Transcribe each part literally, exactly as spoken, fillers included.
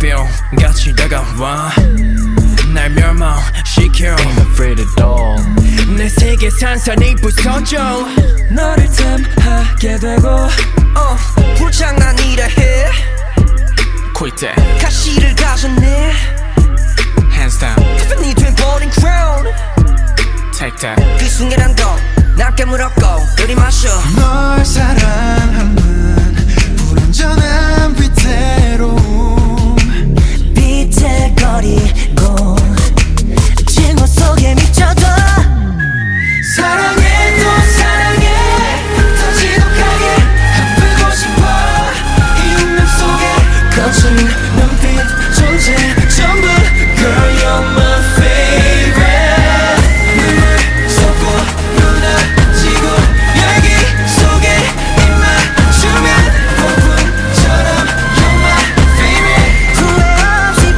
뿅 같이 다가와 날 멸망시켜 Ain't afraid at all. 내 세계 산산이 부서져 너를 탐하게 되고 uh, 불장난이라 해 Quit that. 가시를 가졌네 Hands down. 티파니 돼버린 crown Take that. 그 순간 한도 날 깨물었고 우리 마셔 널 사랑하는 불완전한 위태로움 비틀거리고 징후 속에 미쳐도 사랑해 또 사랑해 더 지독하게 아프고 싶어 이 운명 속에 거친 눈빛 존재 전부 Girl you're my favorite 눈물 쏟고 무너지고 열기 속에 입 맞추면 폭풍처럼 You're my favorite 후회 없이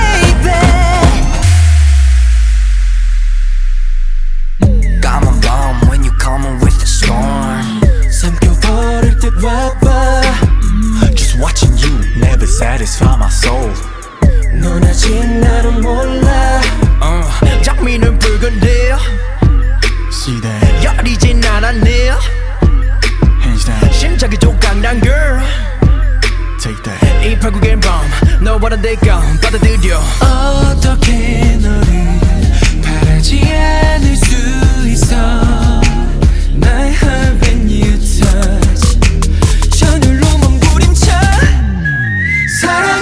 baby Come on when you coming with the storm 삼켜버릴 듯 와봐 Just watching you never satisfy my soul. 넌 아직 나를 몰라 uh, 장미는 붉은데 See that? 여리진 않았네 Hands down. 심장이 조각난 girl Take that. 이 파국의 밤 너와는 내가 받아들여 어떻게 너를 바라지 않을 수 있어 My heart when you touch 전율로 몸부림쳐 사랑